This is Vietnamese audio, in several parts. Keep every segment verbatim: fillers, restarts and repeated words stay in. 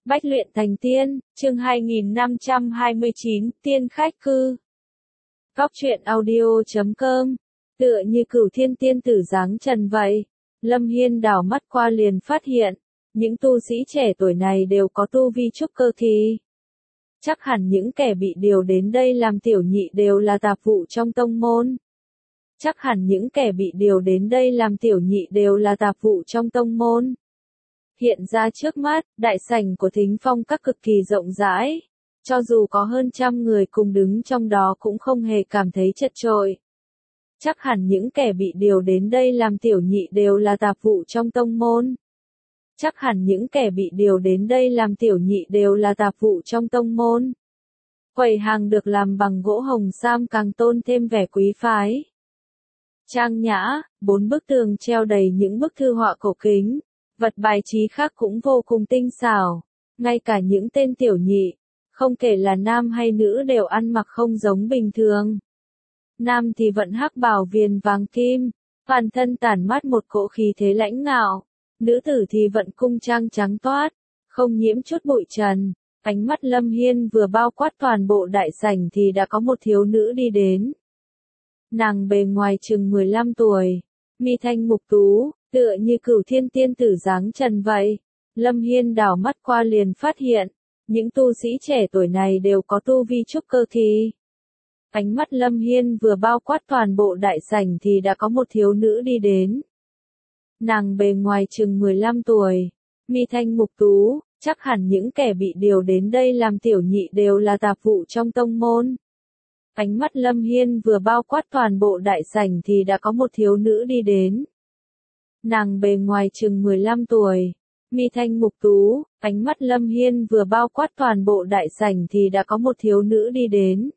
Bách luyện thành tiên, chương hai nghìn năm trăm hai mươi chín, tiên khách cư. Góc truyện audio chấm com, tựa như cửu thiên tiên tử dáng trần vậy. Lâm Hiên đảo mắt qua liền phát hiện, những tu sĩ trẻ tuổi này đều có tu vi trúc cơ kỳ. Chắc hẳn những kẻ bị điều đến đây làm tiểu nhị đều là tạp vụ trong tông môn. Chắc hẳn những kẻ bị điều đến đây làm tiểu nhị đều là tạp vụ trong tông môn. Hiện ra trước mắt, đại sảnh của Thính Phong Các cực kỳ rộng rãi. Cho dù có hơn trăm người cùng đứng trong đó cũng không hề cảm thấy chật chội. Chắc hẳn những kẻ bị điều đến đây làm tiểu nhị đều là tạp vụ trong tông môn. Chắc hẳn những kẻ bị điều đến đây làm tiểu nhị đều là tạp vụ trong tông môn. Quầy hàng được làm bằng gỗ hồng sam càng tôn thêm vẻ quý phái. Trang nhã, bốn bức tường treo đầy những bức thư họa cổ kính. Vật bài trí khác cũng vô cùng tinh xảo, ngay cả những tên tiểu nhị, không kể là nam hay nữ đều ăn mặc không giống bình thường. Nam thì vận hắc bào viền vàng kim, toàn thân tản mát một cỗ khí thế lãnh ngạo, nữ tử thì vận cung trang trắng toát, không nhiễm chút bụi trần. Ánh mắt Lâm Hiên vừa bao quát toàn bộ đại sảnh thì đã có một thiếu nữ đi đến. Nàng bề ngoài chừng mười lăm tuổi, mi thanh mục tú, tựa như cửu thiên tiên tử dáng trần vậy. Lâm Hiên đảo mắt qua liền phát hiện, những tu sĩ trẻ tuổi này đều có tu vi trúc cơ kỳ. Ánh mắt Lâm Hiên vừa bao quát toàn bộ đại sảnh thì đã có một thiếu nữ đi đến. Nàng bề ngoài chừng mười lăm tuổi, mi thanh mục tú, chắc hẳn những kẻ bị điều đến đây làm tiểu nhị đều là tạp vụ trong tông môn. Ánh mắt Lâm Hiên vừa bao quát toàn bộ đại sảnh thì đã có một thiếu nữ đi đến. Nàng bề ngoài chừng mười lăm tuổi, mi thanh mục tú, ánh mắt Lâm Hiên vừa bao quát toàn bộ đại sảnh thì đã có một thiếu nữ đi đến.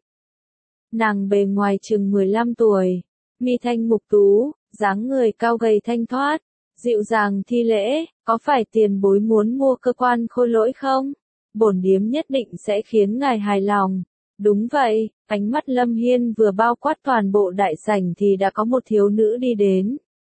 Nàng bề ngoài chừng mười lăm tuổi, mi thanh mục tú, dáng người cao gầy thanh thoát, dịu dàng thi lễ, có phải tiền bối muốn mua cơ quan khôi lỗi không? Bổn điếm nhất định sẽ khiến ngài hài lòng. Đúng vậy, ánh mắt Lâm Hiên vừa bao quát toàn bộ đại sảnh thì đã có một thiếu nữ đi đến.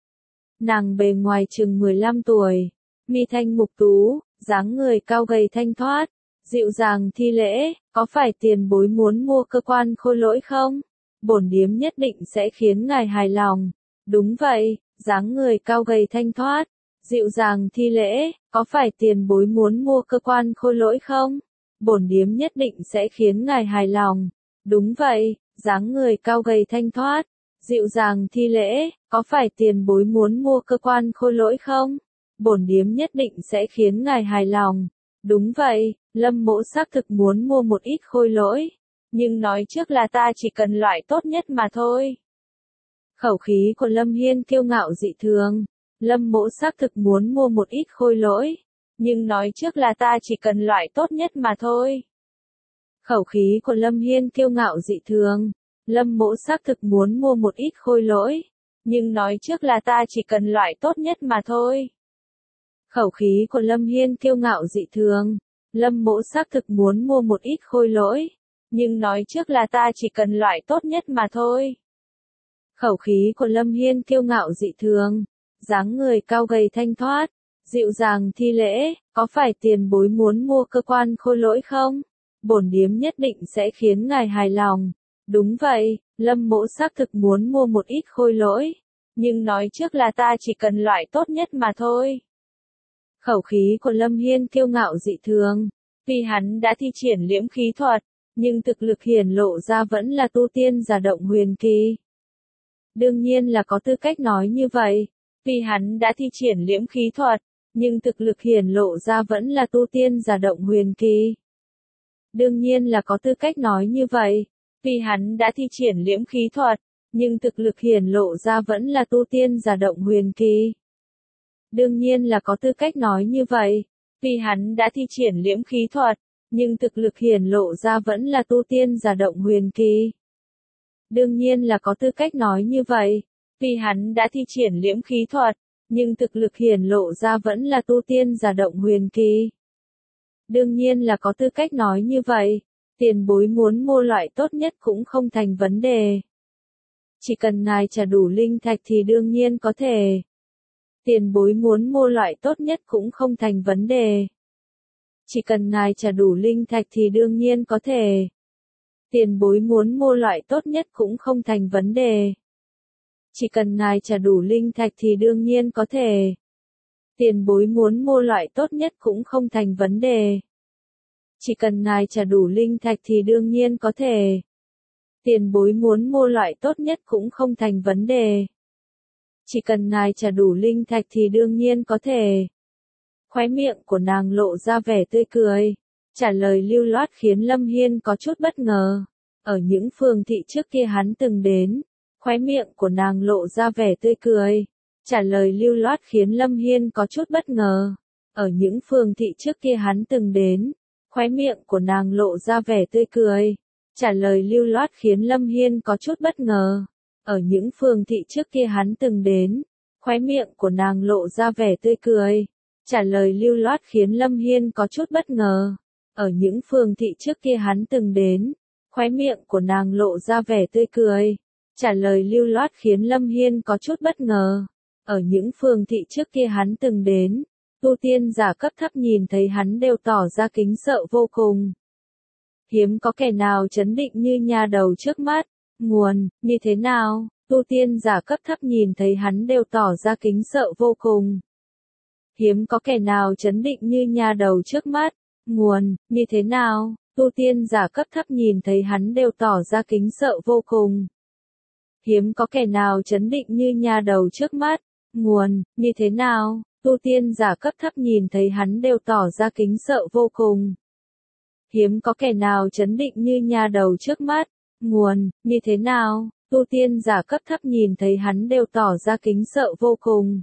Nàng bề ngoài chừng mười lăm tuổi, mi thanh mục tú, dáng người cao gầy thanh thoát, dịu dàng thi lễ, có phải tiền bối muốn mua cơ quan khôi lỗi không? Bổn điếm nhất định sẽ khiến ngài hài lòng. Đúng vậy, dáng người cao gầy thanh thoát, dịu dàng thi lễ, có phải tiền bối muốn mua cơ quan khôi lỗi không? Bổn điếm nhất định sẽ khiến ngài hài lòng. Đúng vậy, dáng người cao gầy thanh thoát, dịu dàng thi lễ, có phải tiền bối muốn mua cơ quan khôi lỗi không? Bổn điếm nhất định sẽ khiến ngài hài lòng. Đúng vậy, Lâm mỗ xác thực muốn mua một ít khôi lỗi, nhưng nói trước là ta chỉ cần loại tốt nhất mà thôi. Khẩu khí của Lâm Hiên kiêu ngạo dị thường. Lâm mỗ xác thực muốn mua một ít khôi lỗi, nhưng nói trước là ta chỉ cần loại tốt nhất mà thôi. Khẩu khí của Lâm Hiên kiêu ngạo dị thường. Lâm mỗ xác thực muốn mua một ít khôi lỗi, nhưng nói trước là ta chỉ cần loại tốt nhất mà thôi. Khẩu khí của Lâm Hiên kiêu ngạo dị thường. Lâm mỗ xác thực muốn mua một ít khôi lỗi, nhưng nói trước là ta chỉ cần loại tốt nhất mà thôi. Khẩu khí của Lâm Hiên kiêu ngạo dị thường. Dáng người cao gầy thanh thoát, dịu dàng thi lễ, có phải tiền bối muốn mua cơ quan khôi lỗi không? Bổn điếm nhất định sẽ khiến ngài hài lòng. Đúng vậy, Lâm mỗ xác thực muốn mua một ít khôi lỗi, nhưng nói trước là ta chỉ cần loại tốt nhất mà thôi. Khẩu khí của Lâm Hiên kiêu ngạo dị thường. Tuy hắn đã thi triển liễm khí thuật, nhưng thực lực hiển lộ ra vẫn là tu tiên giả động huyền kỳ. Đương nhiên là có tư cách nói như vậy. Tuy hắn đã thi triển liễm khí thuật, nhưng thực lực hiển lộ ra vẫn là tu tiên giả động huyền kỳ. Đương nhiên là có tư cách nói như vậy. Tuy hắn đã thi triển liễm khí thuật, nhưng thực lực hiển lộ ra vẫn là tu tiên giả động huyền kỳ. Đương nhiên là có tư cách nói như vậy. Tuy hắn đã thi triển liễm khí thuật, nhưng thực lực hiển lộ ra vẫn là tu tiên giả động huyền kỳ. Đương nhiên là có tư cách nói như vậy. Tuy hắn đã thi triển liễm khí thuật, nhưng thực lực hiển lộ ra vẫn là tu tiên giả động huyền kỳ. Đương nhiên là có tư cách nói như vậy. Tiền bối muốn mua loại tốt nhất cũng không thành vấn đề. Chỉ cần ngài trả đủ linh thạch thì đương nhiên có thể. Tiền bối muốn mua loại tốt nhất cũng không thành vấn đề. Chỉ cần ngài trả đủ linh thạch thì đương nhiên có thể. Tiền bối muốn mua loại tốt nhất cũng không thành vấn đề. Chỉ cần ngài trả đủ linh thạch thì đương nhiên có thể. Tiền bối muốn mua loại tốt nhất cũng không thành vấn đề. Chỉ cần ngài trả đủ linh thạch thì đương nhiên có thể. Tiền bối muốn mua loại tốt nhất cũng không thành vấn đề. Chỉ cần ngài trả đủ linh thạch thì đương nhiên có thể. Khóe miệng của nàng lộ ra vẻ tươi cười. Trả lời lưu loát khiến Lâm Hiên có chút bất ngờ. Ở những phường thị trước kia hắn từng đến, khóe miệng của nàng lộ ra vẻ tươi cười. Trả lời lưu loát khiến Lâm Hiên có chút bất ngờ. Ở những phường thị trước kia hắn từng đến, khóe miệng của nàng lộ ra vẻ tươi cười. Trả lời lưu loát khiến Lâm Hiên có chút bất ngờ. Ở những phường thị trước kia hắn từng đến, khóe miệng của nàng lộ ra vẻ tươi cười. Trả lời lưu loát khiến Lâm Hiên có chút bất ngờ. Ở những phường thị trước kia hắn từng đến, khóe miệng của nàng lộ ra vẻ tươi cười. Trả lời lưu loát khiến Lâm Hiên có chút bất ngờ. Ở những phường thị trước kia hắn từng đến, tu tiên giả cấp thấp nhìn thấy hắn đều tỏ ra kính sợ vô cùng. Hiếm có kẻ nào trấn định như nha đầu trước mắt. Nguồn, như thế nào, tu tiên giả cấp thấp nhìn thấy hắn đều tỏ ra kính sợ vô cùng. Hiếm có kẻ nào trấn định như nha đầu trước mắt. Nguồn, như thế nào, tu tiên giả cấp thấp nhìn thấy hắn đều tỏ ra kính sợ vô cùng. Hiếm có kẻ nào trấn định như nha đầu trước mắt. Nguồn, như thế nào, tu tiên giả cấp thấp nhìn thấy hắn đều tỏ ra kính sợ vô cùng. Hiếm có kẻ nào trấn định như nha đầu trước mắt. Nguồn, như thế nào, tu tiên giả cấp thấp nhìn thấy hắn đều tỏ ra kính sợ vô cùng.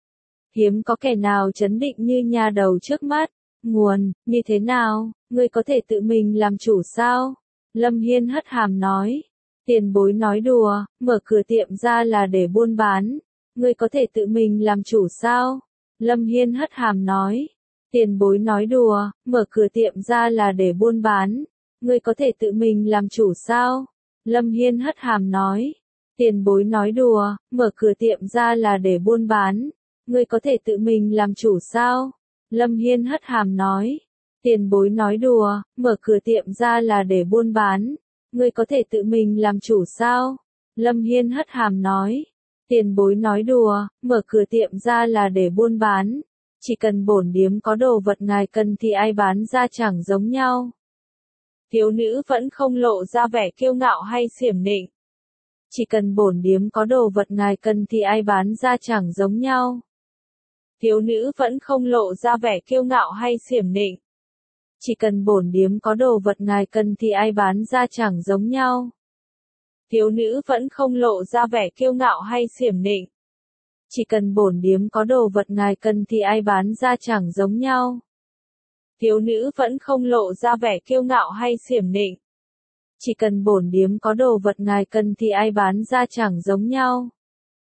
Hiếm có kẻ nào trấn định như nha đầu trước mắt. Nguồn, như thế nào, ngươi có thể tự mình làm chủ sao? Lâm Hiên hất hàm nói. Tiền bối nói đùa, mở cửa tiệm ra là để buôn bán. Ngươi có thể tự mình làm chủ sao? Lâm Hiên hất hàm nói. Tiền bối nói đùa, mở cửa tiệm ra là để buôn bán. Ngươi có thể tự mình làm chủ sao? Lâm Hiên hất hàm nói. Tiền bối nói đùa, mở cửa tiệm ra là để buôn bán. Ngươi có thể tự mình làm chủ sao? Lâm Hiên hất hàm nói. Tiền bối nói đùa, mở cửa tiệm ra là để buôn bán. Ngươi có thể tự mình làm chủ sao? Lâm Hiên hất hàm nói. Tiền bối nói đùa, mở cửa tiệm ra là để buôn bán. Chỉ cần bổn điếm có đồ vật ngài cần thì ai bán ra chẳng giống nhau. Thiếu nữ vẫn không lộ ra vẻ kiêu ngạo hay xiểm nịnh. Chỉ cần bổn điếm có đồ vật ngài cần thì ai bán ra chẳng giống nhau. Thiếu nữ vẫn không lộ ra vẻ kiêu ngạo hay xiểm nịnh. Chỉ cần bổn điếm có đồ vật ngài cần thì ai bán ra chẳng giống nhau. Thiếu nữ vẫn không lộ ra vẻ kiêu ngạo hay xiểm nịnh. Chỉ cần bổn điếm có đồ vật ngài cần thì ai bán ra chẳng giống nhau. Thiếu nữ vẫn không lộ ra vẻ kiêu ngạo hay xiểm nịnh. Chỉ cần bổn điếm có đồ vật ngài cần thì ai bán ra chẳng giống nhau.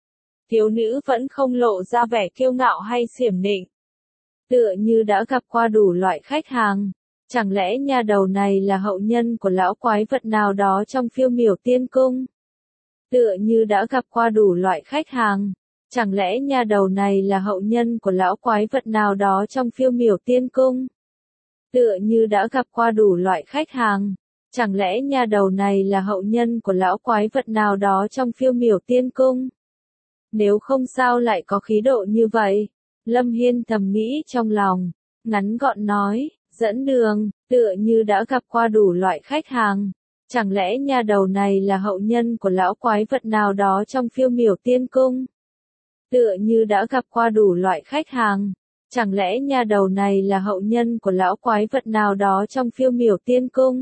Thiếu nữ vẫn không lộ ra vẻ kiêu ngạo hay xiểm nịnh. Tựa như đã gặp qua đủ loại khách hàng. Chẳng lẽ nha đầu này là hậu nhân của lão quái vật nào đó trong phiêu miểu tiên cung? Tựa như đã gặp qua đủ loại khách hàng. Chẳng lẽ nha đầu này là hậu nhân của lão quái vật nào đó trong phiêu miểu tiên cung? Tựa như đã gặp qua đủ loại khách hàng. Chẳng lẽ nha đầu này là hậu nhân của lão quái vật nào đó trong phiêu miểu tiên cung? Nếu không sao lại có khí độ như vậy? Lâm Hiên thầm nghĩ trong lòng. Ngắn gọn nói, dẫn đường, tựa như đã gặp qua đủ loại khách hàng. Chẳng lẽ nha đầu này là hậu nhân của lão quái vật nào đó trong phiêu miểu tiên cung? Tựa như đã gặp qua đủ loại khách hàng. Chẳng lẽ nha đầu này là hậu nhân của lão quái vật nào đó trong phiêu miểu tiên cung?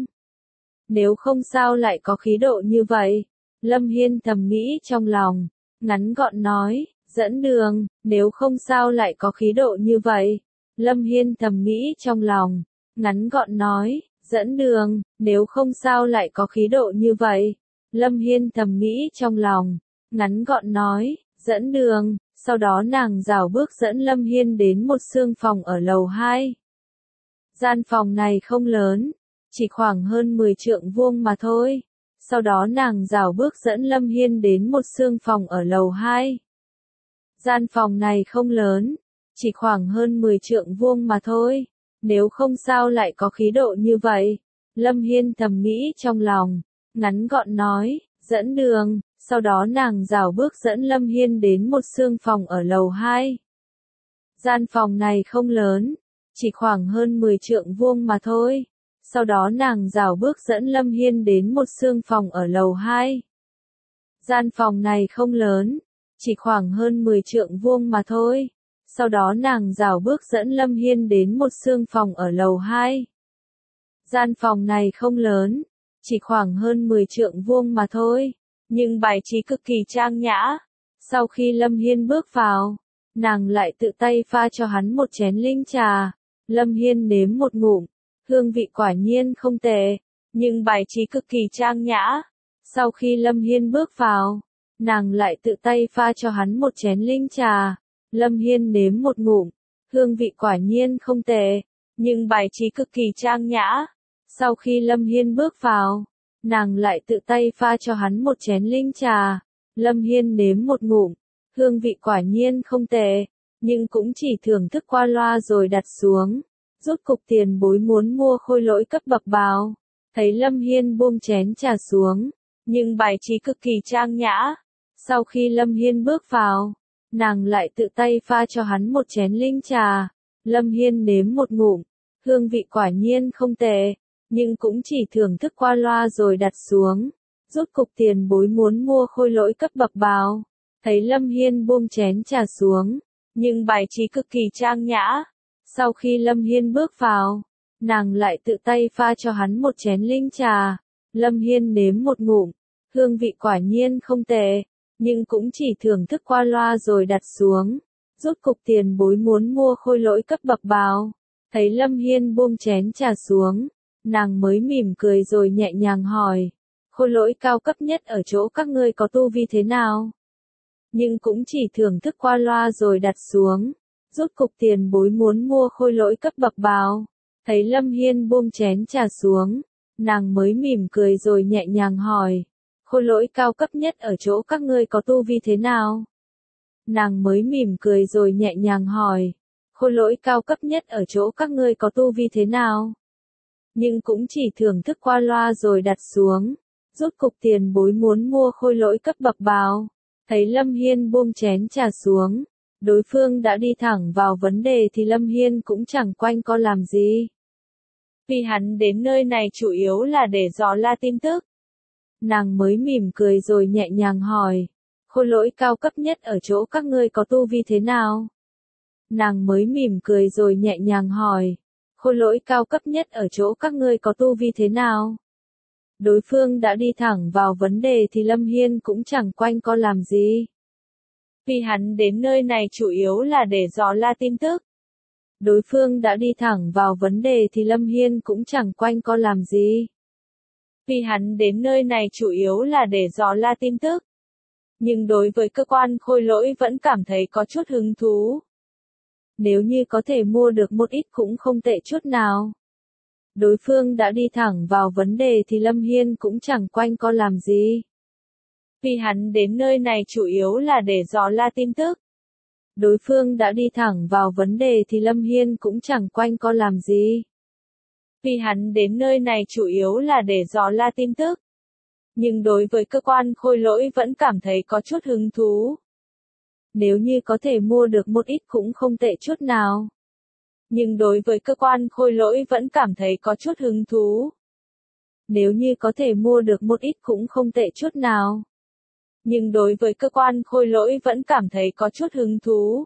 Nếu không sao lại có khí độ như vậy? Lâm Hiên thầm nghĩ trong lòng. Ngắn gọn nói, dẫn đường, nếu không sao lại có khí độ như vậy? Lâm Hiên thầm nghĩ trong lòng. Ngắn gọn nói, dẫn đường, nếu không sao lại có khí độ như vậy? Lâm Hiên thầm nghĩ trong lòng. Ngắn gọn nói, dẫn đường, sau đó nàng rảo bước dẫn Lâm Hiên đến một xương phòng ở lầu hai. Gian phòng này không lớn, chỉ khoảng hơn mười trượng vuông mà thôi. Sau đó nàng rảo bước dẫn Lâm Hiên đến một xương phòng ở lầu hai. Gian phòng này không lớn, chỉ khoảng hơn mười trượng vuông mà thôi. Nếu không sao lại có khí độ như vậy? Lâm Hiên thầm nghĩ trong lòng, ngắn gọn nói, dẫn đường, sau đó nàng rảo bước dẫn Lâm Hiên đến một xương phòng ở lầu hai. Gian phòng này không lớn, chỉ khoảng hơn mười trượng vuông mà thôi. Sau đó nàng rảo bước dẫn Lâm Hiên đến một xương phòng ở lầu hai. Gian phòng này không lớn, chỉ khoảng hơn mười trượng vuông mà thôi. Sau đó nàng rảo bước dẫn Lâm Hiên đến một xương phòng ở lầu hai. Gian phòng này không lớn, chỉ khoảng hơn mười trượng vuông mà thôi, nhưng bài trí cực kỳ trang nhã. Sau khi Lâm Hiên bước vào, nàng lại tự tay pha cho hắn một chén linh trà. Lâm Hiên nếm một ngụm, hương vị quả nhiên không tệ, nhưng bài trí cực kỳ trang nhã. Sau khi Lâm Hiên bước vào, nàng lại tự tay pha cho hắn một chén linh trà. Lâm Hiên nếm một ngụm, hương vị quả nhiên không tệ, nhưng bài trí cực kỳ trang nhã. Sau khi Lâm Hiên bước vào, nàng lại tự tay pha cho hắn một chén linh trà. Lâm Hiên nếm một ngụm, hương vị quả nhiên không tệ, nhưng cũng chỉ thưởng thức qua loa rồi đặt xuống. Rốt cục tiền bối muốn mua khôi lỗi cấp bậc bào. Thấy Lâm Hiên buông chén trà xuống, nhưng bài trí cực kỳ trang nhã. Sau khi Lâm Hiên bước vào, nàng lại tự tay pha cho hắn một chén linh trà. Lâm Hiên nếm một ngụm, hương vị quả nhiên không tệ, nhưng cũng chỉ thưởng thức qua loa rồi đặt xuống. Rốt cục tiền bối muốn mua khôi lỗi cấp bậc bào. Thấy Lâm Hiên buông chén trà xuống, nhưng bài trí cực kỳ trang nhã. Sau khi Lâm Hiên bước vào, nàng lại tự tay pha cho hắn một chén linh trà. Lâm Hiên nếm một ngụm, hương vị quả nhiên không tệ, nhưng cũng chỉ thưởng thức qua loa rồi đặt xuống. Rốt cục tiền bối muốn mua khôi lỗi cấp bậc bào. Thấy Lâm Hiên buông chén trà xuống, nàng mới mỉm cười rồi nhẹ nhàng hỏi, khôi lỗi cao cấp nhất ở chỗ các ngươi có tu vi thế nào? Nhưng cũng chỉ thưởng thức qua loa rồi đặt xuống. Rốt cục tiền bối muốn mua khôi lỗi cấp bậc bào. Thấy Lâm Hiên buông chén trà xuống, nàng mới mỉm cười rồi nhẹ nhàng hỏi, khôi lỗi cao cấp nhất ở chỗ các ngươi có tu vi thế nào? Nàng mới mỉm cười rồi nhẹ nhàng hỏi, khôi lỗi cao cấp nhất ở chỗ các ngươi có tu vi thế nào? Nhưng cũng chỉ thưởng thức qua loa rồi đặt xuống. Rốt cục tiền bối muốn mua khôi lỗi cấp bậc bào. Thấy Lâm Hiên buông chén trà xuống, đối phương đã đi thẳng vào vấn đề thì Lâm Hiên cũng chẳng quanh co làm gì. Vì hắn đến nơi này chủ yếu là để dò la tin tức. Nàng mới mỉm cười rồi nhẹ nhàng hỏi, khôi lỗi cao cấp nhất ở chỗ các ngươi có tu vi thế nào? Nàng mới mỉm cười rồi nhẹ nhàng hỏi, khôi lỗi cao cấp nhất ở chỗ các ngươi có tu vi thế nào? Đối phương đã đi thẳng vào vấn đề thì Lâm Hiên cũng chẳng quanh co làm gì. Vì hắn đến nơi này chủ yếu là để dò la tin tức. Đối phương đã đi thẳng vào vấn đề thì Lâm Hiên cũng chẳng quanh co làm gì. Vì hắn đến nơi này chủ yếu là để dò la tin tức. Nhưng đối với cơ quan khôi lỗi vẫn cảm thấy có chút hứng thú. Nếu như có thể mua được một ít cũng không tệ chút nào. Đối phương đã đi thẳng vào vấn đề thì Lâm Hiên cũng chẳng quanh co làm gì. Vì hắn đến nơi này chủ yếu là để dò la tin tức. Đối phương đã đi thẳng vào vấn đề thì Lâm Hiên cũng chẳng quanh co làm gì. Vì hắn đến nơi này chủ yếu là để dò la tin tức. Nhưng đối với cơ quan khôi lỗi vẫn cảm thấy có chút hứng thú. Nếu như có thể mua được một ít cũng không tệ chút nào. Nhưng đối với cơ quan khôi lỗi vẫn cảm thấy có chút hứng thú. Nếu như có thể mua được một ít cũng không tệ chút nào. Nhưng đối với cơ quan khôi lỗi vẫn cảm thấy có chút hứng thú.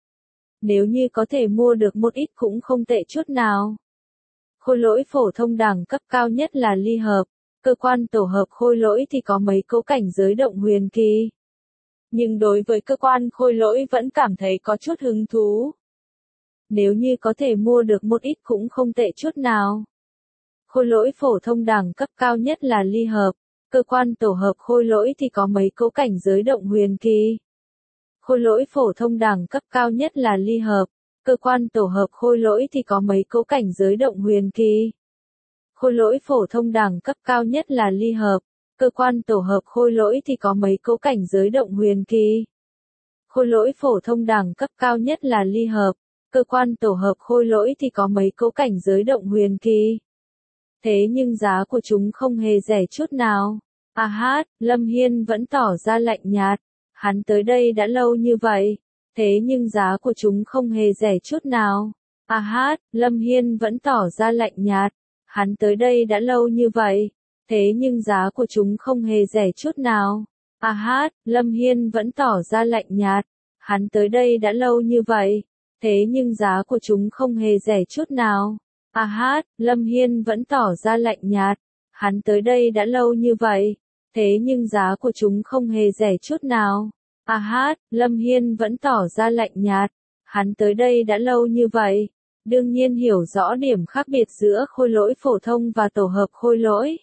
Nếu như có thể mua được một ít cũng không tệ chút nào. Khôi lỗi phổ thông đẳng cấp cao nhất là ly hợp. Cơ quan tổ hợp khôi lỗi thì có mấy cấu cảnh giới động huyền kỳ. Nhưng đối với cơ quan khôi lỗi vẫn cảm thấy có chút hứng thú. Nếu như có thể mua được một ít cũng không tệ chút nào. Khôi lỗi phổ thông đẳng cấp cao nhất là ly hợp. Cơ quan tổ hợp khôi lỗi thì có mấy cấu cảnh giới động huyền kỳ. Khôi lỗi phổ thông đẳng cấp cao nhất là ly hợp. Cơ quan tổ hợp khôi lỗi thì có mấy cấu cảnh giới động huyền kỳ. Khôi lỗi phổ thông đẳng cấp cao nhất là ly hợp. Cơ quan tổ hợp khôi lỗi thì có mấy cấu cảnh giới động huyền kỳ. Khôi lỗi phổ thông đẳng cấp cao nhất là ly hợp. cơ quan tổ hợp khôi lỗi thì có mấy cỗ cảnh giới động huyền kỳ. Thế nhưng giá của chúng không hề rẻ chút nào. À hát, Lâm Hiên vẫn tỏ ra lạnh nhạt. Hắn tới đây đã lâu như vậy. Thế nhưng giá của chúng không hề rẻ chút nào. À hát, Lâm Hiên vẫn tỏ ra lạnh nhạt. Hắn tới đây đã lâu như vậy. Thế nhưng giá của chúng không hề rẻ chút nào. À hát, Lâm Hiên vẫn tỏ ra lạnh nhạt. Hắn tới đây đã lâu như vậy. Thế nhưng giá của chúng không hề rẻ chút nào. À hát, Lâm Hiên vẫn tỏ ra lạnh nhạt. Hắn tới đây đã lâu như vậy. Thế nhưng giá của chúng không hề rẻ chút nào. À hát, Lâm Hiên vẫn tỏ ra lạnh nhạt. Hắn tới đây đã lâu như vậy. Đương nhiên hiểu rõ điểm khác biệt giữa khôi lỗi phổ thông và tổ hợp khôi lỗi.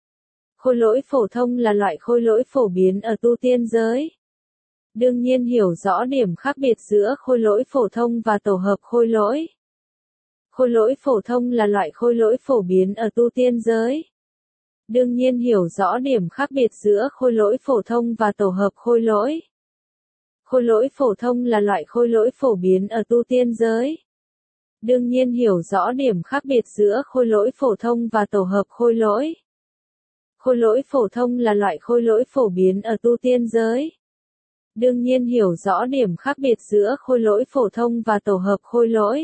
Khôi lỗi phổ thông là loại khôi lỗi phổ biến ở tu tiên giới. Đương nhiên hiểu rõ điểm khác biệt giữa khôi lỗi phổ thông và tổ hợp khôi lỗi. Khôi lỗi phổ thông là loại khôi lỗi phổ biến ở tu tiên giới. Đương nhiên hiểu rõ điểm khác biệt giữa khôi lỗi phổ thông và tổ hợp khôi lỗi. Khôi lỗi phổ thông là loại khôi lỗi phổ biến ở tu tiên giới. Đương nhiên hiểu rõ điểm khác biệt giữa khôi lỗi phổ thông và tổ hợp khôi lỗi. Khôi lỗi phổ thông là loại khôi lỗi phổ biến ở tu tiên giới. Đương nhiên hiểu rõ điểm khác biệt giữa khôi lỗi phổ thông và tổ hợp khôi lỗi.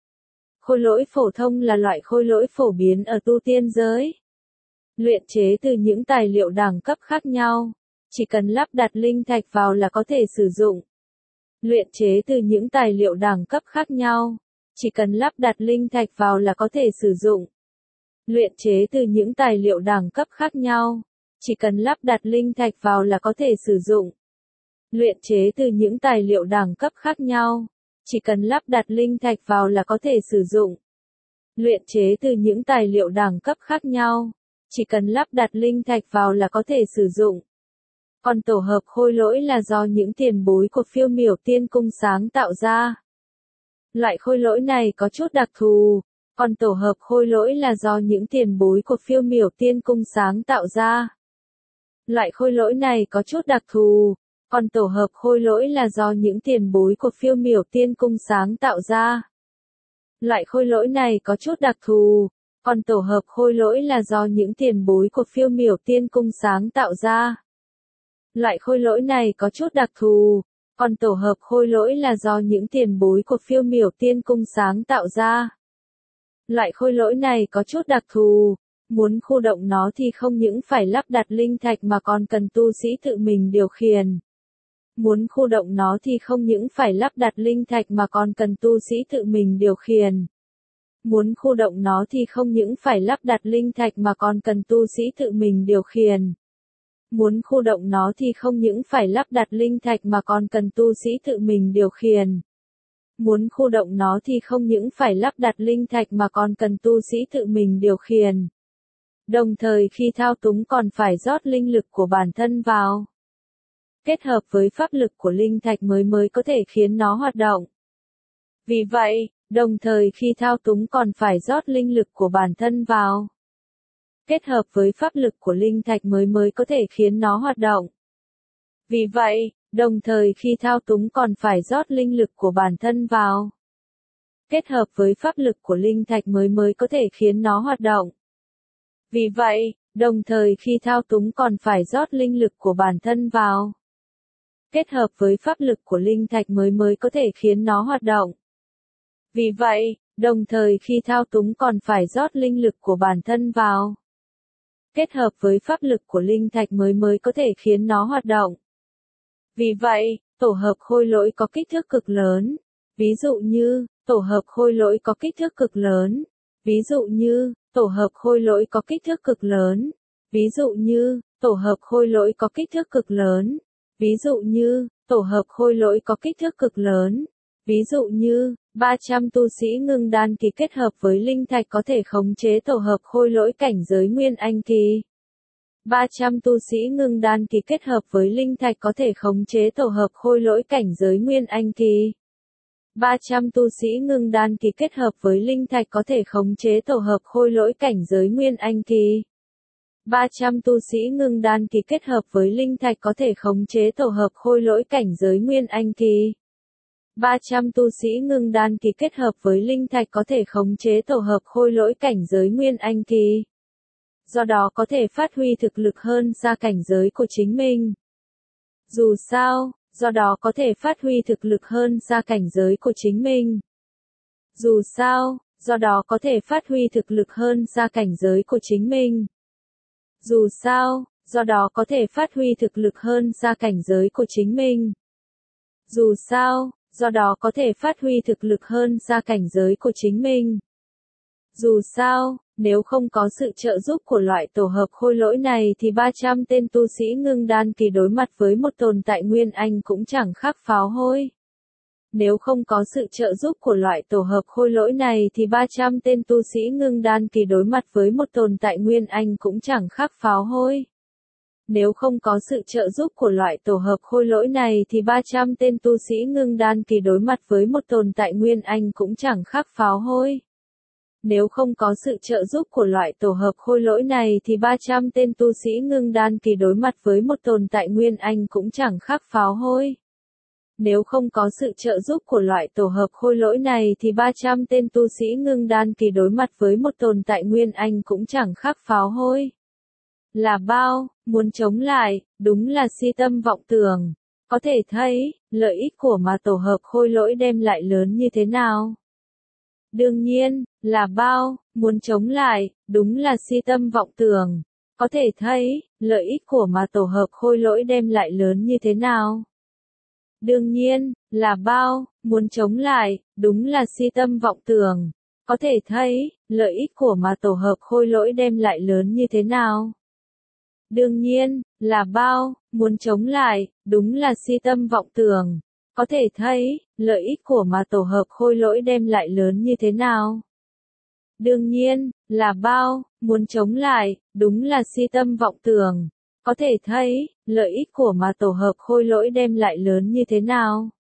Khôi lỗi phổ thông là loại khôi lỗi phổ biến ở tu tiên giới. Luyện chế từ những tài liệu đẳng cấp khác nhau. Chỉ cần lắp đặt linh thạch vào là có thể sử dụng. Luyện chế từ những tài liệu đẳng cấp khác nhau. Chỉ cần lắp đặt linh thạch vào là có thể sử dụng. Luyện chế từ những tài liệu đẳng cấp khác nhau. Chỉ cần lắp đặt linh thạch vào là có thể sử dụng. Luyện chế từ những tài liệu đẳng cấp khác nhau. Chỉ cần lắp đặt linh thạch vào là có thể sử dụng. Luyện chế từ những tài liệu đẳng cấp khác nhau. Chỉ cần lắp đặt linh thạch vào là có thể sử dụng. Còn tổ hợp khôi lỗi là do những tiền bối của Phiêu Miểu Tiên Cung sáng tạo ra. Loại khôi lỗi này có chút đặc thù. Còn tổ hợp khôi lỗi là do những tiền bối của Phiêu Miểu Tiên Cung sáng tạo ra. Loại khôi lỗi này có chút đặc thù. Còn tổ hợp khôi lỗi là do những tiền bối của Phiêu Miểu Tiên Cung sáng tạo ra. Loại khôi lỗi này có chút đặc thù. Còn tổ hợp khôi lỗi là do những tiền bối của Phiêu Miểu Tiên Cung sáng tạo ra. Loại khôi lỗi này có chút đặc thù. Còn tổ hợp khôi lỗi là do những tiền bối của Phiêu Miểu Tiên Cung sáng tạo ra. Loại khôi lỗi này có chút đặc thù. Muốn khu động nó thì không những phải lắp đặt linh thạch mà còn cần tu sĩ tự mình điều khiển. Muốn khu động nó thì không những phải lắp đặt linh thạch mà còn cần tu sĩ tự mình điều khiển. Muốn khu động nó thì không những phải lắp đặt linh thạch mà còn cần tu sĩ tự mình điều khiển. Muốn khu động nó thì không những phải lắp đặt linh thạch mà còn cần tu sĩ tự mình điều khiển. Muốn khu động nó thì không những phải lắp đặt linh thạch mà còn cần tu sĩ tự mình điều khiển. Đồng thời khi thao túng còn phải rót linh lực của bản thân vào. Kết hợp với pháp lực của linh thạch mới mới có thể khiến nó hoạt động. Vì vậy, đồng thời khi thao túng còn phải rót linh lực của bản thân vào. Kết hợp với pháp lực của linh thạch mới mới có thể khiến nó hoạt động. Vì vậy, đồng thời khi thao túng còn phải rót linh lực của bản thân vào. Kết hợp với pháp lực của linh thạch mới mới có thể khiến nó hoạt động. Vì vậy, đồng thời khi thao túng còn phải rót linh lực của bản thân vào. Kết hợp với pháp lực của linh thạch mới mới có thể khiến nó hoạt động. Vì vậy, đồng thời khi thao túng còn phải rót linh lực của bản thân vào. Kết hợp với pháp lực của linh thạch mới mới có thể khiến nó hoạt động. Vì vậy, tổ hợp khôi lỗi có kích thước cực lớn. Ví dụ như, tổ hợp khôi lỗi có kích thước cực lớn. Ví dụ như, tổ hợp khôi lỗi có kích thước cực lớn. Ví dụ như, tổ hợp khôi lỗi có kích thước cực lớn. Ví dụ như, tổ hợp khôi lỗi có kích thước cực lớn. Ví dụ như, ba trăm tu sĩ ngưng đan kỳ kết hợp với linh thạch có thể khống chế tổ hợp khôi lỗi cảnh giới Nguyên Anh kỳ. ba trăm tu sĩ ngưng đan kỳ kết hợp với linh thạch có thể khống chế tổ hợp khôi lỗi cảnh giới Nguyên Anh kỳ. ba trăm tu sĩ ngưng đan kỳ kết hợp với linh thạch có thể khống chế tổ hợp khôi lỗi cảnh giới Nguyên Anh kỳ. ba trăm tu sĩ ngưng đan kỳ kết hợp với linh thạch có thể khống chế tổ hợp khôi lỗi cảnh giới Nguyên Anh kỳ. ba trăm tu sĩ ngưng đan kỳ kết hợp với linh thạch có thể khống chế tổ hợp khôi lỗi cảnh giới nguyên anh kỳ. Do đó có thể phát huy thực lực hơn ra cảnh giới của chính mình. Dù sao, do đó có thể phát huy thực lực hơn ra cảnh giới của chính mình. Dù sao, do đó có thể phát huy thực lực hơn ra cảnh giới của chính mình. Dù sao, do đó có thể phát huy thực lực hơn ra cảnh giới của chính mình. Dù sao, do đó có thể phát huy thực lực hơn ra cảnh giới của chính mình. Dù sao, nếu không có sự trợ giúp của loại tổ hợp khôi lỗi này thì ba trăm tên tu sĩ ngưng đan kỳ đối mặt với một tồn tại nguyên anh cũng chẳng khác pháo hôi. Nếu không có sự trợ giúp của loại tổ hợp khôi lỗi này thì ba trăm tên tu sĩ ngưng đan kỳ đối mặt với một tồn tại nguyên anh cũng chẳng khác pháo hôi. Nếu không có sự trợ giúp của loại tổ hợp khôi lỗi này thì ba trăm tên tu sĩ ngưng đan kỳ đối mặt với một tồn tại nguyên anh cũng chẳng khác pháo hôi. Nếu không có sự trợ giúp của loại tổ hợp khôi lỗi này thì ba trăm tên tu sĩ ngưng đan kỳ đối mặt với một tồn tại nguyên anh cũng chẳng khác pháo hôi. Nếu không có sự trợ giúp của loại tổ hợp khôi lỗi này thì ba trăm tên tu sĩ ngưng đan kỳ đối mặt với một tồn tại nguyên anh cũng chẳng khác pháo hôi. Là bao, muốn chống lại, đúng là si tâm vọng tưởng. Có thể thấy, lợi ích của mà tổ hợp khôi lỗi đem lại lớn như thế nào. Đương nhiên, là bao, muốn chống lại, đúng là si tâm vọng tưởng. Có thể thấy, lợi ích của mà tổ hợp khôi lỗi đem lại lớn như thế nào. Đương nhiên, là bao, muốn chống lại, đúng là si tâm vọng tưởng. Có thể thấy, lợi ích của mà tổ hợp khôi lỗi đem lại lớn như thế nào. Đương nhiên, là bao, muốn chống lại, đúng là si tâm vọng tưởng. Có thể thấy, lợi ích của mà tổ hợp khôi lỗi đem lại lớn như thế nào. Đương nhiên, là bao, muốn chống lại, đúng là si tâm vọng tưởng. Có thể thấy, lợi ích của mà tổ hợp khôi lỗi đem lại lớn như thế nào.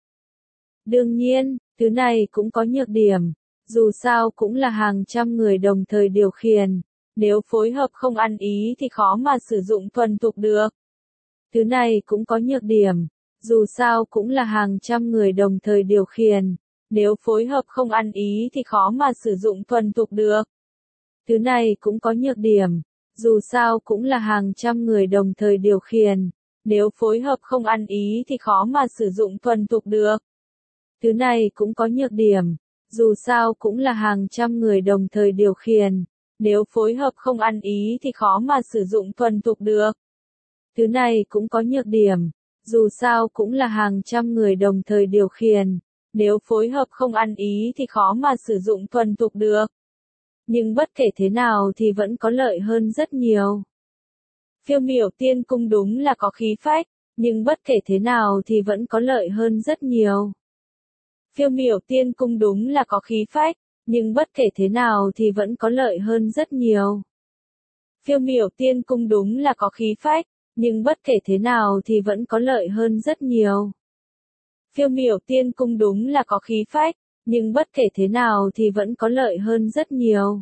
Đương nhiên, thứ này cũng có nhược điểm. Dù sao cũng là hàng trăm người đồng thời điều khiển. Nếu phối hợp không ăn ý thì khó mà sử dụng thuần thục được. Thứ này cũng có nhược điểm. Dù sao cũng là hàng trăm người đồng thời điều khiển. Nếu phối hợp không ăn ý thì khó mà sử dụng thuần thục được. Thứ này cũng có nhược điểm. Dù sao cũng là hàng trăm người đồng thời điều khiển. Nếu phối hợp không ăn ý thì khó mà sử dụng thuần thục được. Thứ này cũng có nhược điểm. Dù sao cũng là hàng trăm người đồng thời điều khiển. Nếu phối hợp không ăn ý thì khó mà sử dụng thuần thục được. Thứ này cũng có nhược điểm. Dù sao cũng là hàng trăm người đồng thời điều khiển. Nếu phối hợp không ăn ý thì khó mà sử dụng thuần thục được. Nhưng bất kể thế nào thì vẫn có lợi hơn rất nhiều. Phiêu miểu tiên cung đúng là có khí phách, nhưng bất kể thế nào thì vẫn có lợi hơn rất nhiều. Phiêu miểu tiên cung đúng là có khí phách, nhưng bất kể thế nào thì vẫn có lợi hơn rất nhiều. Phiêu miểu tiên cung đúng là có khí phách, nhưng bất kể thế nào thì vẫn có lợi hơn rất nhiều. Phiêu miểu tiên cung đúng là có khí phách, nhưng bất kể thế nào thì vẫn có lợi hơn rất nhiều.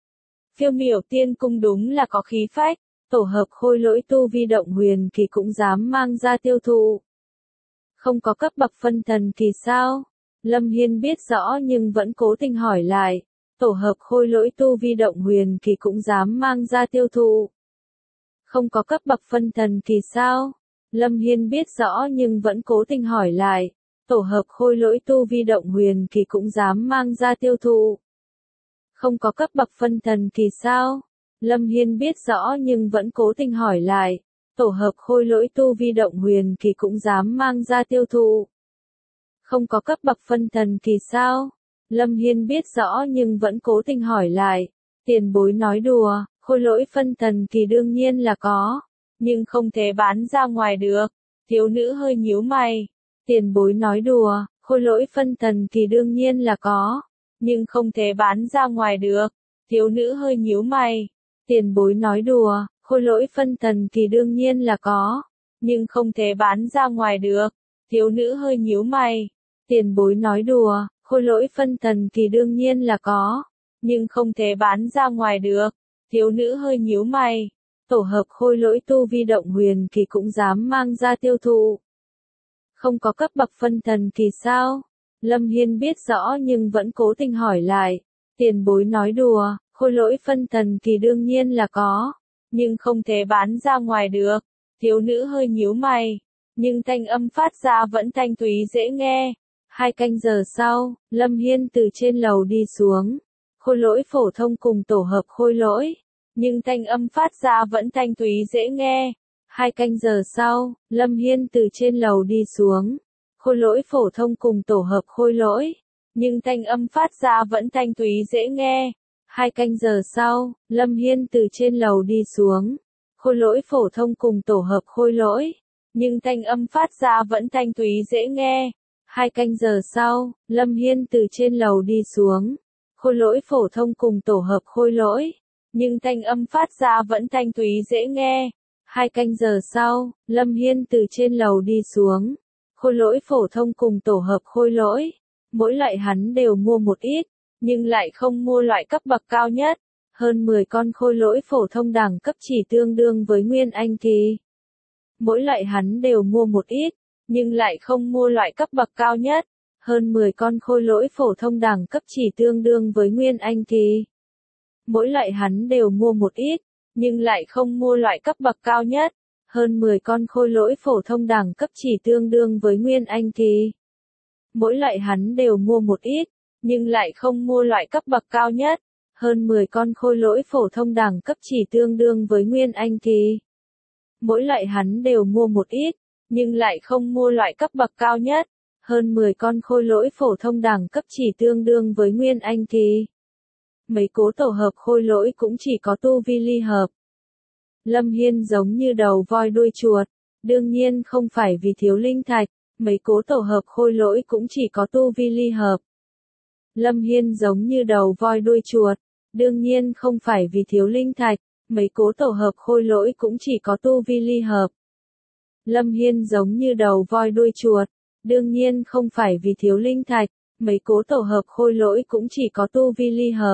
Phiêu miểu tiên cung đúng là có khí phách, tổ hợp khôi lỗi tu vi động huyền kỳ cũng dám mang ra tiêu thụ. Không có cấp bậc phân thần kỳ sao? Lâm Hiên biết rõ nhưng vẫn cố tình hỏi lại. Tổ hợp khôi lỗi tu vi động huyền kỳ cũng dám mang ra tiêu thụ. Không có cấp bậc phân thần kỳ sao? Lâm Hiên biết rõ nhưng vẫn cố tình hỏi lại. Tổ hợp khôi lỗi tu vi động huyền kỳ cũng dám mang ra tiêu thụ. Không có cấp bậc phân thần kỳ sao? Lâm Hiên biết rõ nhưng vẫn cố tình hỏi lại. Tổ hợp khôi lỗi tu vi động huyền kỳ cũng dám mang ra tiêu thụ. Không có cấp bậc phân thần kỳ sao? Lâm Hiên biết rõ nhưng vẫn cố tình hỏi lại. Tiền bối nói đùa, khôi lỗi phân thần kỳ đương nhiên là có. Nhưng không thể bán ra ngoài được. Thiếu nữ hơi nhíu mày. Tiền bối nói đùa, khôi lỗi phân thần kỳ đương nhiên là có. Nhưng không thể bán ra ngoài được. Thiếu nữ hơi nhíu mày. Tiền bối nói đùa, khôi lỗi phân thần kỳ đương nhiên là có. Nhưng không thể bán ra ngoài được. Thiếu nữ hơi nhíu mày. Tiền bối nói đùa, khôi lỗi phân thần kỳ đương nhiên là có. Nhưng không thể bán ra ngoài được. Thiếu nữ hơi nhíu mày. Tổ hợp khôi lỗi tu vi động huyền kỳ cũng dám mang ra tiêu thụ. Không có cấp bậc phân thần kỳ sao? Lâm Hiên biết rõ nhưng vẫn cố tình hỏi lại. Tiền bối nói đùa, khôi lỗi phân thần kỳ đương nhiên là có, nhưng không thể bán ra ngoài được. Thiếu nữ hơi nhíu mày, nhưng thanh âm phát ra vẫn thanh thúy dễ nghe. Hai canh giờ sau, Lâm Hiên từ trên lầu đi xuống. Khôi lỗi phổ thông cùng tổ hợp khôi lỗi, nhưng thanh âm phát ra vẫn thanh thúy dễ nghe. Hai canh giờ sau, Lâm Hiên từ trên lầu đi xuống. Khôi lỗi phổ thông cùng tổ hợp khôi lỗi, nhưng thanh âm phát ra vẫn thanh thúy dễ nghe. Hai canh giờ sau, Lâm Hiên từ trên lầu đi xuống. Khôi lỗi phổ thông cùng tổ hợp khôi lỗi, nhưng thanh âm phát ra vẫn thanh thúy dễ nghe. Hai canh giờ sau, Lâm Hiên từ trên lầu đi xuống. Khôi lỗi phổ thông cùng tổ hợp khôi lỗi, nhưng thanh âm phát ra vẫn thanh thúy dễ nghe. Hai canh giờ sau, Lâm Hiên từ trên lầu đi xuống. Khôi lỗi phổ thông cùng tổ hợp khôi lỗi, mỗi loại hắn đều mua một ít, nhưng lại không mua loại cấp bậc cao nhất. Hơn mười con khôi lỗi phổ thông đẳng cấp chỉ tương đương với Nguyên Anh kỳ. Mỗi loại hắn đều mua một ít, nhưng lại không mua loại cấp bậc cao nhất. Hơn mười con khôi lỗi phổ thông đẳng cấp chỉ tương đương với Nguyên Anh kỳ. Mỗi loại hắn đều mua một ít, nhưng lại không mua loại cấp bậc cao nhất. Hơn mười con khôi lỗi phổ thông đẳng cấp chỉ tương đương với Nguyên Anh kỳ. Mỗi loại hắn đều mua một ít, nhưng lại không mua loại cấp bậc cao nhất. Hơn mười con khôi lỗi phổ thông đẳng cấp chỉ tương đương với Nguyên Anh kỳ. Mỗi loại hắn đều mua một ít, nhưng lại không mua loại cấp bậc cao nhất. Hơn mười con khôi lỗi phổ thông đẳng cấp chỉ tương đương với Nguyên Anh kỳ. Mấy cố tổ hợp khôi lỗi cũng chỉ có tu vi ly hợp. Lâm Hiên giống như đầu voi đuôi chuột, đương nhiên không phải vì thiếu linh thạch, mấy cố tổ hợp khôi lỗi cũng chỉ có tu vi ly hợp. Lâm Hiên giống như đầu voi đuôi chuột, đương nhiên không phải vì thiếu linh thạch, mấy cố tổ hợp khôi lỗi cũng chỉ có tu vi ly hợp. Lâm Hiên giống như đầu voi đuôi chuột, đương nhiên không phải vì thiếu linh thạch, mấy cố tổ hợp khôi lỗi cũng chỉ có tu vi ly hợp.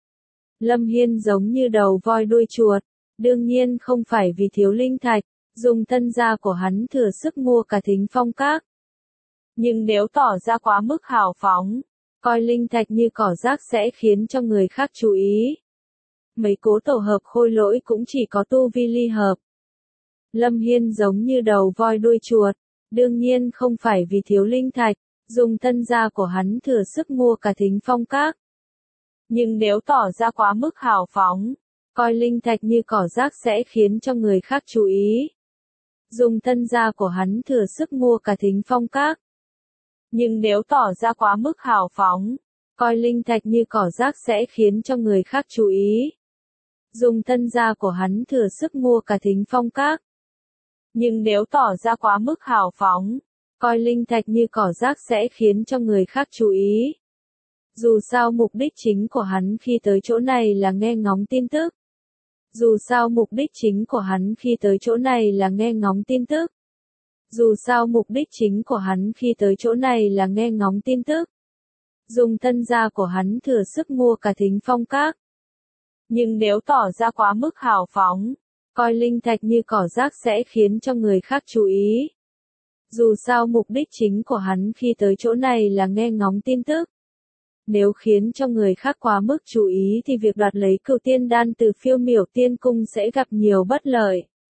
Lâm Hiên giống như đầu voi đuôi chuột, đương nhiên không phải vì thiếu linh thạch, dùng thân gia của hắn thừa sức mua cả Thính Phong Các. Nhưng nếu tỏ ra quá mức hào phóng, coi linh thạch như cỏ rác sẽ khiến cho người khác chú ý. Mấy cố tổ hợp khôi lỗi cũng chỉ có tu vi ly hợp. Lâm Hiên giống như đầu voi đuôi chuột, đương nhiên không phải vì thiếu linh thạch, dùng thân gia của hắn thừa sức mua cả Thính Phong Các. Nhưng nếu tỏ ra quá mức hào phóng, coi linh thạch như cỏ rác sẽ khiến cho người khác chú ý. Dùng thân gia của hắn thừa sức mua cả Thính Phong Các. Nhưng nếu tỏ ra quá mức hào phóng, coi linh thạch như cỏ rác sẽ khiến cho người khác chú ý. Dùng thân gia của hắn thừa sức mua cả Thính Phong Các. Nhưng nếu tỏ ra quá mức hào phóng, coi linh thạch như cỏ rác sẽ khiến cho người khác chú ý. Dù sao mục đích chính của hắn khi tới chỗ này là nghe ngóng tin tức. Dù sao mục đích chính của hắn khi tới chỗ này là nghe ngóng tin tức. Dù sao mục đích chính của hắn khi tới chỗ này là nghe ngóng tin tức. Dùng thân gia của hắn thừa sức mua cả Thính Phong Các. Nhưng nếu tỏ ra quá mức hào phóng, coi linh thạch như cỏ rác sẽ khiến cho người khác chú ý. Dù sao mục đích chính của hắn khi tới chỗ này là nghe ngóng tin tức. Nếu khiến cho người khác quá mức chú ý thì việc đoạt lấy cửu tiên đan từ Phiêu Miểu Tiên Cung sẽ gặp nhiều bất lợi.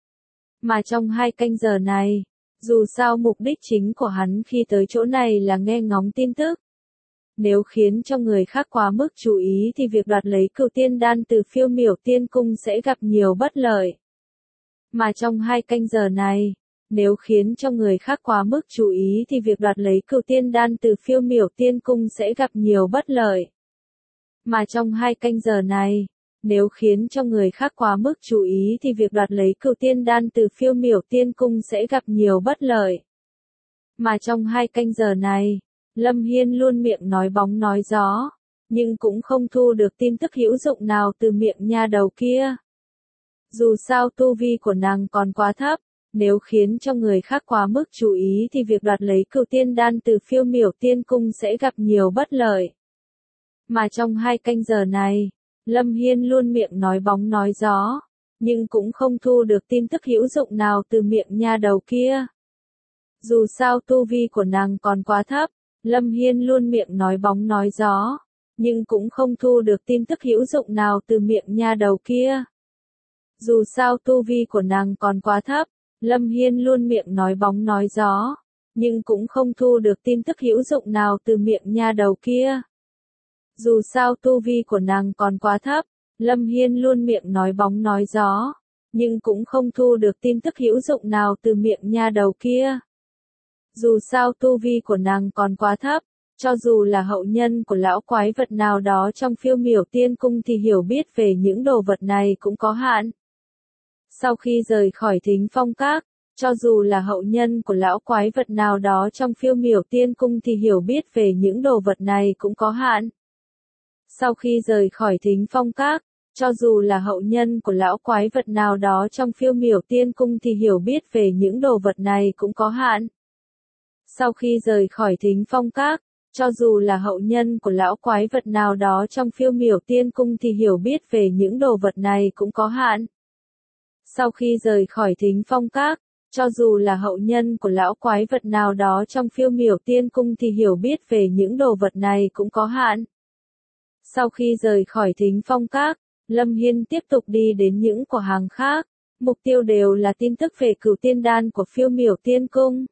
Mà trong hai canh giờ này, dù sao mục đích chính của hắn khi tới chỗ này là nghe ngóng tin tức. Nếu khiến cho người khác quá mức chú ý thì việc đoạt lấy cửu tiên đan từ Phiêu Miểu Tiên Cung sẽ gặp nhiều bất lợi. Mà trong hai canh giờ này, nếu khiến cho người khác quá mức chú ý thì việc đoạt lấy cửu tiên đan từ Phiêu Miểu Tiên Cung sẽ gặp nhiều bất lợi. Mà trong hai canh giờ này, nếu khiến cho người khác quá mức chú ý thì việc đoạt lấy cửu tiên đan từ Phiêu Miểu Tiên Cung sẽ gặp nhiều bất lợi. Mà trong hai canh giờ này, Lâm Hiên luôn miệng nói bóng nói gió, nhưng cũng không thu được tin tức hữu dụng nào từ miệng nha đầu kia. Dù sao tu vi của nàng còn quá thấp, nếu khiến cho người khác quá mức chú ý thì việc đoạt lấy cửu tiên đan từ Phiêu Miểu Tiên Cung sẽ gặp nhiều bất lợi. Mà trong hai canh giờ này, Lâm Hiên luôn miệng nói bóng nói gió, nhưng cũng không thu được tin tức hữu dụng nào từ miệng nha đầu kia. Dù sao tu vi của nàng còn quá thấp, Lâm Hiên luôn miệng nói bóng nói gió, nhưng cũng không thu được tin tức hữu dụng nào từ miệng nha đầu kia. Dù sao tu vi của nàng còn quá thấp, Lâm Hiên luôn miệng nói bóng nói gió, nhưng cũng không thu được tin tức hữu dụng nào từ miệng nha đầu kia. Dù sao tu vi của nàng còn quá thấp, Lâm Hiên luôn miệng nói bóng nói gió, nhưng cũng không thu được tin tức hữu dụng nào từ miệng nha đầu kia. Dù sao tu vi của nàng còn quá thấp, cho dù là hậu nhân của lão quái vật nào đó trong Phiêu Miểu Tiên Cung thì hiểu biết về những đồ vật này cũng có hạn. Sau khi rời khỏi Thính Phong Các, cho dù là hậu nhân của lão quái vật nào đó trong Phiêu Miểu Tiên Cung thì hiểu biết về những đồ vật này cũng có hạn. Sau khi rời khỏi Thính Phong Các, cho dù là hậu nhân của lão quái vật nào đó trong Phiêu Miểu Tiên Cung thì hiểu biết về những đồ vật này cũng có hạn. Sau khi rời khỏi Thính Phong Các, cho dù là hậu nhân của lão quái vật nào đó trong Phiêu Miểu Tiên Cung thì hiểu biết về những đồ vật này cũng có hạn. Sau khi rời khỏi Thính Phong Các, cho dù là hậu nhân của lão quái vật nào đó trong Phiêu Miểu Tiên Cung thì hiểu biết về những đồ vật này cũng có hạn. Sau khi rời khỏi Thính Phong Các, Lâm Hiên tiếp tục đi đến những cửa hàng khác, mục tiêu đều là tin tức về Cửu Tiên Đan của Phiêu Miểu Tiên Cung.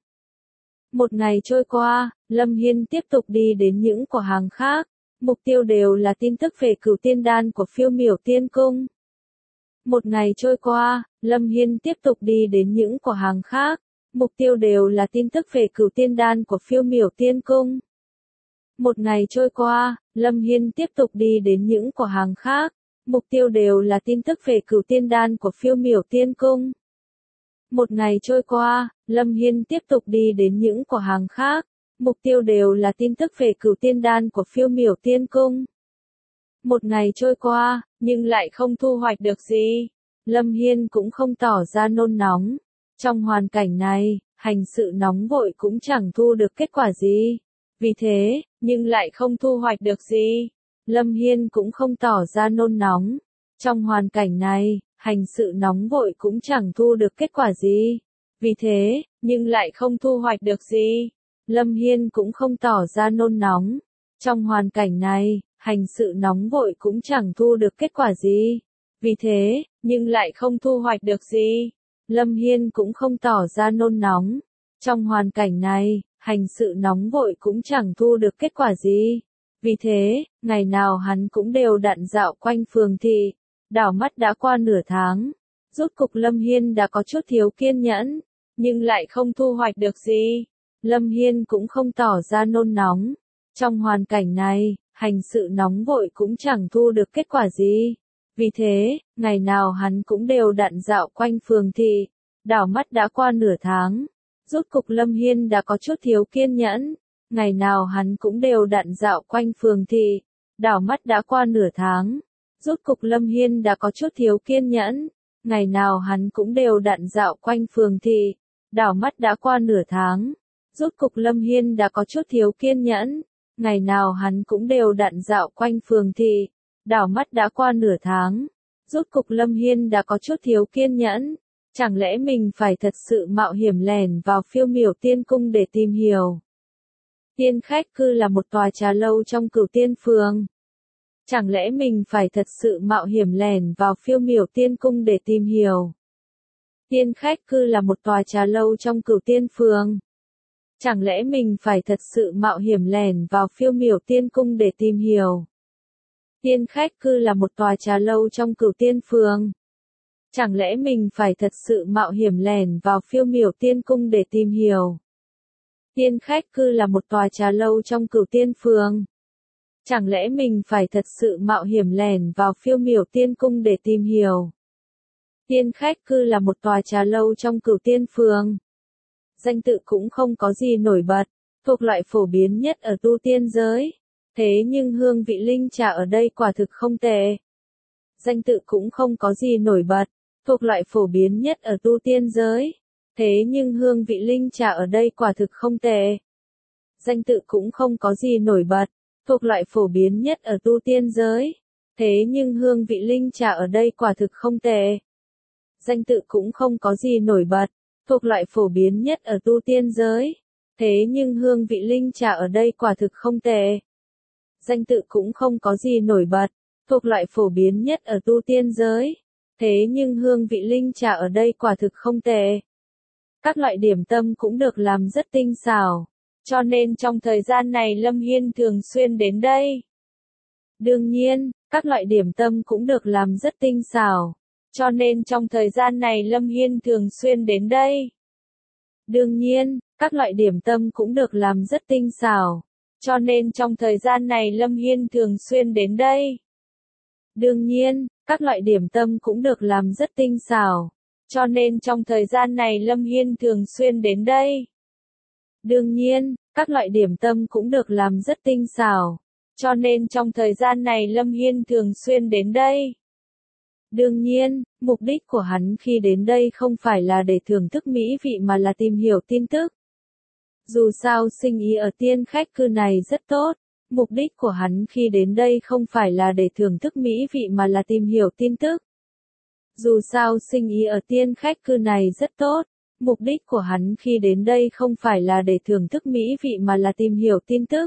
Một ngày trôi qua, Lâm Hiên tiếp tục đi đến những cửa hàng khác, mục tiêu đều là tin tức về Cửu Tiên Đan của Phiêu Miểu Tiên Cung. Một ngày trôi qua, Lâm Hiên tiếp tục đi đến những cửa hàng khác, mục tiêu đều là tin tức về Cửu Tiên Đan của Phiêu Miểu Tiên Cung. Một ngày trôi qua, Lâm Hiên tiếp tục đi đến những cửa hàng khác, mục tiêu đều là tin tức về Cửu Tiên Đan của Phiêu Miểu Tiên Cung. Một ngày trôi qua, Lâm Hiên tiếp tục đi đến những cửa hàng khác, mục tiêu đều là tin tức về Cửu Tiên Đan của Phiêu Miểu Tiên Cung. Một ngày trôi qua, nhưng lại không thu hoạch được gì. Lâm Hiên cũng không tỏ ra nôn nóng. Trong hoàn cảnh này, hành sự nóng vội cũng chẳng thu được kết quả gì. Vì thế, nhưng lại không thu hoạch được gì. Lâm Hiên cũng không tỏ ra nôn nóng. Trong hoàn cảnh này, hành sự nóng vội cũng chẳng thu được kết quả gì. Vì thế, nhưng lại không thu hoạch được gì. Lâm Hiên cũng không tỏ ra nôn nóng. Trong hoàn cảnh này, hành sự nóng vội cũng chẳng thu được kết quả gì. Vì thế, nhưng lại không thu hoạch được gì. Lâm Hiên cũng không tỏ ra nôn nóng. Trong hoàn cảnh này, hành sự nóng vội cũng chẳng thu được kết quả gì. Vì thế, ngày nào hắn cũng đều đặn dạo quanh phường thị. Đảo mắt đã qua nửa tháng. Rốt cục Lâm Hiên đã có chút thiếu kiên nhẫn, nhưng lại không thu hoạch được gì. Lâm Hiên cũng không tỏ ra nôn nóng. Trong hoàn cảnh này, hành sự nóng vội cũng chẳng thu được kết quả gì. Vì thế, ngày nào hắn cũng đều đặn dạo quanh phường thị. Đảo mắt đã qua nửa tháng. Rốt cục Lâm Hiên đã có chút thiếu kiên nhẫn. Ngày nào hắn cũng đều đặn dạo quanh phường thị. Đảo mắt đã qua nửa tháng. Rốt cục Lâm Hiên đã có chút thiếu kiên nhẫn. Ngày nào hắn cũng đều đặn dạo quanh phường thị. Đảo mắt đã qua nửa tháng. Rốt cục Lâm Hiên đã có chút thiếu kiên nhẫn. Ngày nào hắn cũng đều đặn dạo quanh phường thị. Đảo mắt đã qua nửa tháng. Rốt cục Lâm Hiên đã có chút thiếu kiên nhẫn. Chẳng lẽ mình phải thật sự mạo hiểm lẻn vào Phiêu Miểu Tiên Cung để tìm hiểu? Tiên Khách Cư là một tòa trà lâu trong Cửu Tiên Phường. Chẳng lẽ mình phải thật sự mạo hiểm lẻn vào Phiêu Miểu Tiên Cung để tìm hiểu? Tiên Khách Cư là một tòa trà lâu trong Cửu Tiên Phường. Chẳng lẽ mình phải thật sự mạo hiểm lẻn vào Phiêu Miểu Tiên Cung để tìm hiểu? Tiên Khách Cư là một tòa trà lâu trong Cửu Tiên Phường. Chẳng lẽ mình phải thật sự mạo hiểm lẻn vào Phiêu Miểu Tiên Cung để tìm hiểu? Tiên Khách Cư là một tòa trà lâu trong Cửu Tiên Phường. Chẳng lẽ mình phải thật sự mạo hiểm lẻn vào Phiêu Miểu Tiên Cung để tìm hiểu? Tiên Khách Cư là một tòa trà lâu trong Cửu Tiên Phường. Danh tự cũng không có gì nổi bật, thuộc loại phổ biến nhất ở tu tiên giới. Thế nhưng hương vị linh trà ở đây quả thực không tệ. Danh tự cũng không có gì nổi bật, thuộc loại phổ biến nhất ở tu tiên giới. Thế nhưng hương vị linh trà ở đây quả thực không tệ. Danh tự cũng không có gì nổi bật, thuộc loại phổ biến nhất ở tu tiên giới. Thế nhưng hương vị linh trà ở đây quả thực không tệ. Danh tự cũng không có gì nổi bật, thuộc loại phổ biến nhất ở tu tiên giới. Thế nhưng hương vị linh trà ở đây quả thực không tệ. Danh tự cũng không có gì nổi bật, thuộc loại phổ biến nhất ở tu tiên giới. Thế nhưng hương vị linh trà ở đây quả thực không tệ. Các loại điểm tâm cũng được làm rất tinh xảo, cho nên trong thời gian này Lâm Hiên thường xuyên đến đây. Đương nhiên, các loại điểm tâm cũng được làm rất tinh xảo, cho nên trong thời gian này Lâm Hiên thường xuyên đến đây. Đương nhiên, các loại điểm tâm cũng được làm rất tinh xảo, cho nên trong thời gian này Lâm Hiên thường xuyên đến đây. Đương nhiên, các loại điểm tâm cũng được làm rất tinh xảo, cho nên trong thời gian này Lâm Hiên thường xuyên đến đây. Đương nhiên, các loại điểm tâm cũng được làm rất tinh xảo, cho nên trong thời gian này Lâm Hiên thường xuyên đến đây. Đương nhiên, mục đích của hắn khi đến đây không phải là để thưởng thức mỹ vị mà là tìm hiểu tin tức. Dù sao sinh ý ở tiên khách cư này rất tốt, mục đích của hắn khi đến đây không phải là để thưởng thức mỹ vị mà là tìm hiểu tin tức. Dù sao sinh ý ở tiên khách cư này rất tốt, mục đích của hắn khi đến đây không phải là để thưởng thức mỹ vị mà là tìm hiểu tin tức.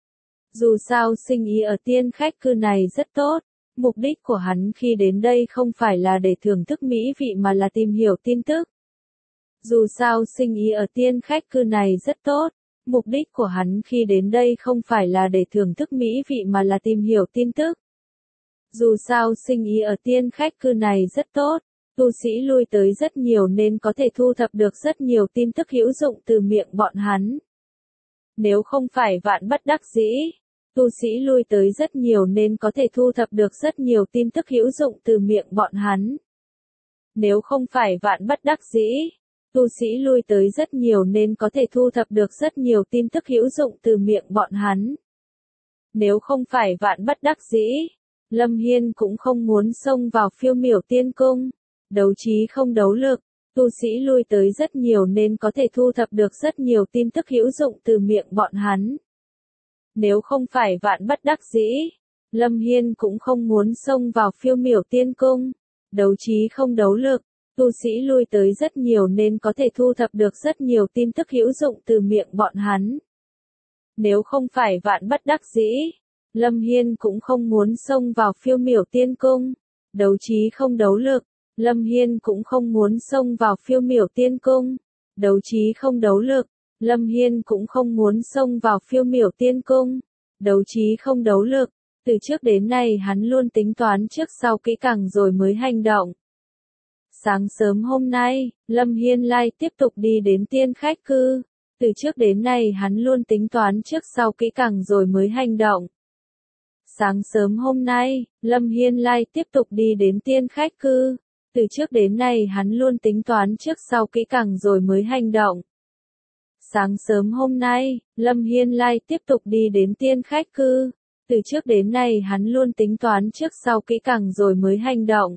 Dù sao sinh ý ở tiên khách cư này rất tốt, mục đích của hắn khi đến đây không phải là để thưởng thức mỹ vị mà là tìm hiểu tin tức. Dù sao sinh ý ở tiên khách cư này rất tốt, mục đích của hắn khi đến đây không phải là để thưởng thức mỹ vị mà là tìm hiểu tin tức. Dù sao sinh ý ở tiên khách cư này rất tốt, tu sĩ lui tới rất nhiều nên có thể thu thập được rất nhiều tin tức hữu dụng từ miệng bọn hắn. Nếu không phải vạn bất đắc dĩ, tu sĩ lui tới rất nhiều nên có thể thu thập được rất nhiều tin tức hữu dụng từ miệng bọn hắn. Nếu không phải vạn bất đắc dĩ, tu sĩ lui tới rất nhiều nên có thể thu thập được rất nhiều tin tức hữu dụng từ miệng bọn hắn. Nếu không phải vạn bất đắc dĩ, Lâm Hiên cũng không muốn xông vào phiêu miểu tiên cung. Đấu trí không đấu lực, tu sĩ lui tới rất nhiều nên có thể thu thập được rất nhiều tin tức hữu dụng từ miệng bọn hắn. Nếu không phải vạn bất đắc dĩ, Lâm Hiên cũng không muốn xông vào phiêu miểu tiên cung. Đấu trí không đấu lực, tu sĩ lui tới rất nhiều nên có thể thu thập được rất nhiều tin tức hữu dụng từ miệng bọn hắn. Nếu không phải vạn bất đắc dĩ, Lâm Hiên cũng không muốn xông vào phiêu miểu tiên cung. Đấu trí không đấu lực, Lâm Hiên cũng không muốn xông vào phiêu miểu tiên cung. Đấu trí không đấu lực, Lâm Hiên cũng không muốn xông vào phiêu miểu tiên cung. Đấu trí không đấu lực, từ trước đến nay hắn luôn tính toán trước sau kỹ càng rồi mới hành động. Sáng sớm hôm nay, Lâm Hiên lại tiếp tục đi đến tiên khách cư. Từ trước đến nay hắn luôn tính toán trước sau kỹ càng rồi mới hành động. Sáng sớm hôm nay, Lâm Hiên lại tiếp tục đi đến tiên khách cư. Từ trước đến nay hắn luôn tính toán trước sau kỹ càng rồi mới hành động. Sáng sớm hôm nay, Lâm Hiên lại tiếp tục đi đến tiên khách cư. Từ trước đến nay hắn luôn tính toán trước sau kỹ càng rồi mới hành động.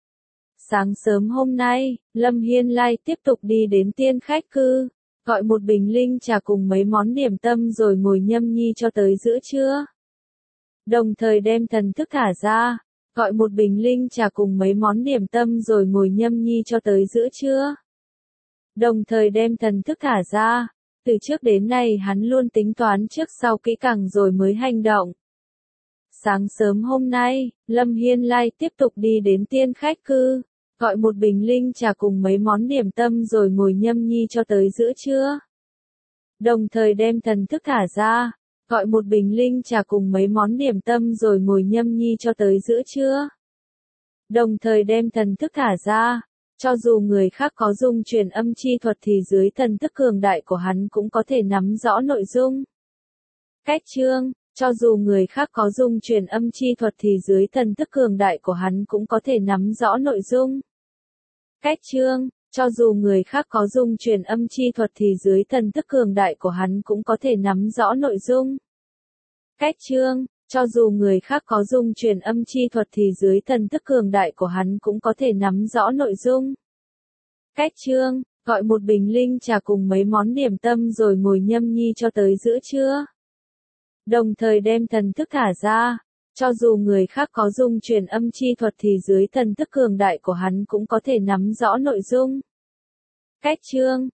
Sáng sớm hôm nay, Lâm Hiên lại tiếp tục đi đến tiên khách cư, gọi một bình linh trà cùng mấy món điểm tâm rồi ngồi nhâm nhi cho tới giữa trưa. Đồng thời đem thần thức thả ra, gọi một bình linh trà cùng mấy món điểm tâm rồi ngồi nhâm nhi cho tới giữa trưa. Đồng thời đem thần thức thả ra, từ trước đến nay hắn luôn tính toán trước sau kỹ càng rồi mới hành động. Sáng sớm hôm nay, Lâm Hiên lại tiếp tục đi đến tiên khách cư, gọi một bình linh trà cùng mấy món điểm tâm rồi ngồi nhâm nhi cho tới giữa trưa. Đồng thời đem thần thức thả ra, gọi một bình linh trà cùng mấy món điểm tâm rồi ngồi nhâm nhi cho tới giữa trưa. Đồng thời đem thần thức thả ra, cho dù người khác có dung truyền âm chi thuật thì dưới thần thức cường đại của hắn cũng có thể nắm rõ nội dung. Cách chương, cho dù người khác có dung truyền âm chi thuật thì dưới thần thức cường đại của hắn cũng có thể nắm rõ nội dung. Cách chương, cho dù người khác có dung truyền âm chi thuật thì dưới thần thức cường đại của hắn cũng có thể nắm rõ nội dung. Cách chương, cho dù người khác có dung truyền âm chi thuật thì dưới thần thức cường đại của hắn cũng có thể nắm rõ nội dung. Cách chương, gọi một bình linh trà cùng mấy món điểm tâm rồi ngồi nhâm nhi cho tới giữa trưa. Đồng thời đem thần thức thả ra, cho dù người khác có dung truyền âm chi thuật thì dưới thần thức cường đại của hắn cũng có thể nắm rõ nội dung. Cách chương,